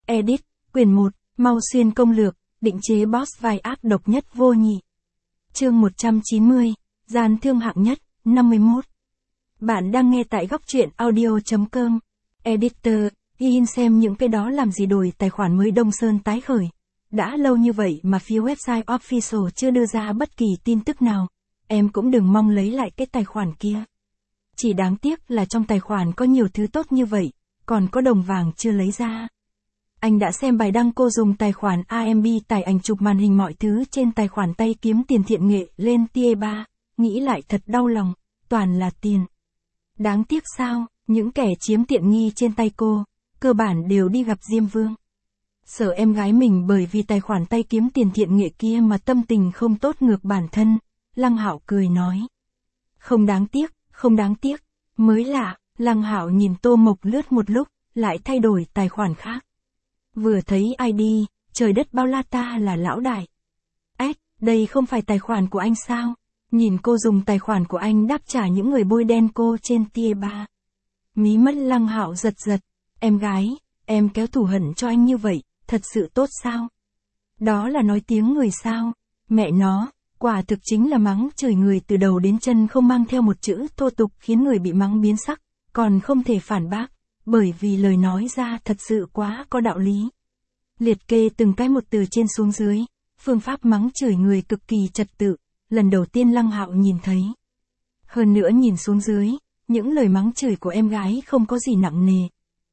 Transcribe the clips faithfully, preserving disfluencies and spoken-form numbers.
Edit, quyển một, Mau Xuyên công lược, định chế boss vai ác độc nhất vô nhị. Chương một trăm chín mươi, gian thương hạng nhất, năm mươi mốt. Bạn đang nghe tại góc truyện audio chấm com. Editor, in xem những cái đó làm gì đổi tài khoản mới Đông Sơn tái khởi. Đã lâu như vậy mà phía website official chưa đưa ra bất kỳ tin tức nào. Em cũng đừng mong lấy lại cái tài khoản kia. Chỉ đáng tiếc là trong tài khoản có nhiều thứ tốt như vậy, còn có đồng vàng chưa lấy ra. Anh đã xem bài đăng cô dùng tài khoản a em bê tải ảnh chụp màn hình mọi thứ trên tài khoản tay kiếm tiền thiện nghệ lên tier ba, nghĩ lại thật đau lòng, toàn là tiền. Đáng tiếc sao, những kẻ chiếm tiện nghi trên tay cô, cơ bản đều đi gặp Diêm Vương. Sợ em gái mình bởi vì tài khoản tay kiếm tiền thiện nghệ kia mà tâm tình không tốt ngược bản thân, Lăng Hạo cười nói. Không đáng tiếc, không đáng tiếc, mới lạ, Lăng Hạo nhìn Tô Mộc lướt một lúc, lại thay đổi tài khoản khác. Vừa thấy i đê, trời đất bao la ta là lão đại. Ếch, đây không phải tài khoản của anh sao? Nhìn cô dùng tài khoản của anh đáp trả những người bôi đen cô trên tier ba. Mí mắt Lăng Hạo giật giật, em gái, em kéo thù hận cho anh như vậy, thật sự tốt sao? Đó là nói tiếng người sao? Mẹ nó, quả thực chính là mắng chửi người từ đầu đến chân không mang theo một chữ thô tục khiến người bị mắng biến sắc, còn không thể phản bác, bởi vì lời nói ra thật sự quá có đạo lý. Liệt kê từng cái một từ trên xuống dưới, phương pháp mắng chửi người cực kỳ trật tự, lần đầu tiên Lăng Hạo nhìn thấy. Hơn nữa nhìn xuống dưới, những lời mắng chửi của em gái không có gì nặng nề.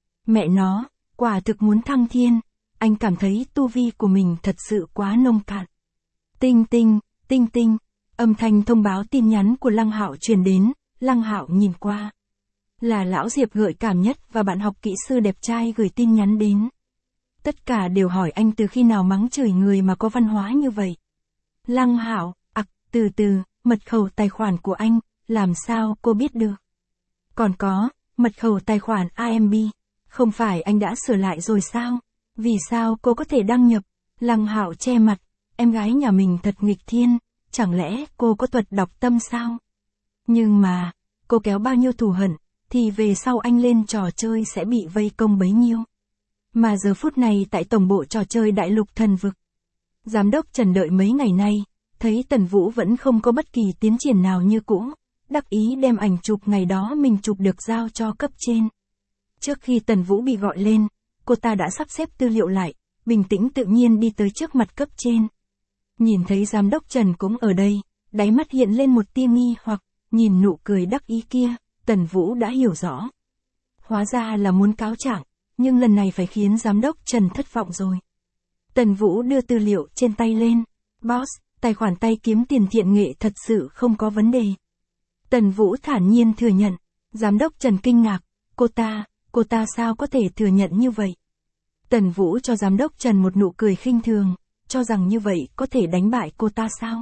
Mẹ nó, quả thực muốn thăng thiên, anh cảm thấy tu vi của mình thật sự quá nông cạn. Tinh tinh, tinh tinh, âm thanh thông báo tin nhắn của Lăng Hạo truyền đến, Lăng Hạo nhìn qua. Là lão Diệp gợi cảm nhất và bạn học kỹ sư đẹp trai gửi tin nhắn đến. Tất cả đều hỏi anh từ khi nào mắng chửi người mà có văn hóa như vậy. Lăng Hạo, ặc, từ từ, mật khẩu tài khoản của anh, làm sao cô biết được? Còn có, mật khẩu tài khoản a em bê, không phải anh đã sửa lại rồi sao? Vì sao cô có thể đăng nhập? Lăng Hạo che mặt, em gái nhà mình thật nghịch thiên, chẳng lẽ cô có thuật đọc tâm sao? Nhưng mà, cô kéo bao nhiêu thù hận, thì về sau anh lên trò chơi sẽ bị vây công bấy nhiêu. Mà giờ phút này tại tổng bộ trò chơi Đại Lục Thần Vực, Giám đốc Trần đợi mấy ngày nay, thấy Tần Vũ vẫn không có bất kỳ tiến triển nào như cũ, đắc ý đem ảnh chụp ngày đó mình chụp được giao cho cấp trên. Trước khi Tần Vũ bị gọi lên, cô ta đã sắp xếp tư liệu lại, bình tĩnh tự nhiên đi tới trước mặt cấp trên. Nhìn thấy Giám đốc Trần cũng ở đây, đáy mắt hiện lên một tia nghi hoặc, nhìn nụ cười đắc ý kia, Tần Vũ đã hiểu rõ. Hóa ra là muốn cáo trạng, nhưng lần này phải khiến Giám đốc Trần thất vọng rồi. Tần Vũ đưa tư liệu trên tay lên. Boss, tài khoản tay kiếm tiền thiện nghệ thật sự không có vấn đề. Tần Vũ thản nhiên thừa nhận. Giám đốc Trần kinh ngạc. Cô ta, cô ta sao có thể thừa nhận như vậy? Tần Vũ cho Giám đốc Trần một nụ cười khinh thường, cho rằng như vậy có thể đánh bại cô ta sao?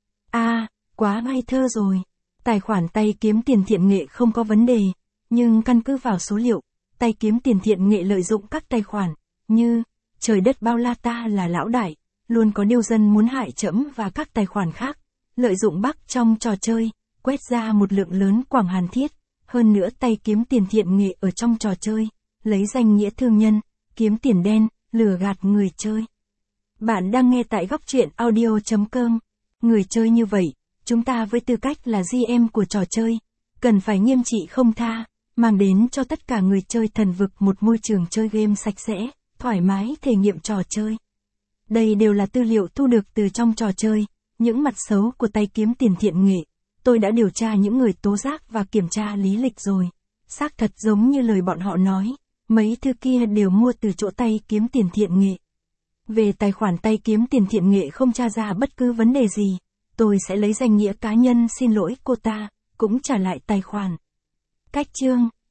À, quá ngây thơ rồi. Tài khoản tay kiếm tiền thiện nghệ không có vấn đề, nhưng căn cứ vào số liệu, tay kiếm tiền thiện nghệ lợi dụng các tài khoản, như, trời đất bao la ta là lão đại, luôn có điêu dân muốn hại trẫm và các tài khoản khác, lợi dụng bug trong trò chơi, quét ra một lượng lớn quảng hàn thiết, hơn nữa tay kiếm tiền thiện nghệ ở trong trò chơi, lấy danh nghĩa thương nhân, kiếm tiền đen, lừa gạt người chơi. Bạn đang nghe tại góc truyện audio chấm com, người chơi như vậy. Chúng ta với tư cách là giê em của trò chơi, cần phải nghiêm trị không tha, mang đến cho tất cả người chơi thần vực một môi trường chơi game sạch sẽ, thoải mái thể nghiệm trò chơi. Đây đều là tư liệu thu được từ trong trò chơi, những mặt xấu của tay kiếm tiền thiện nghệ. Tôi đã điều tra những người tố giác và kiểm tra lý lịch rồi. Xác thật giống như lời bọn họ nói, mấy thứ kia đều mua từ chỗ tay kiếm tiền thiện nghệ. Về tài khoản tay kiếm tiền thiện nghệ không tra ra bất cứ vấn đề gì. Tôi sẽ lấy danh nghĩa cá nhân xin lỗi cô ta, cũng trả lại tài khoản. Cách chương,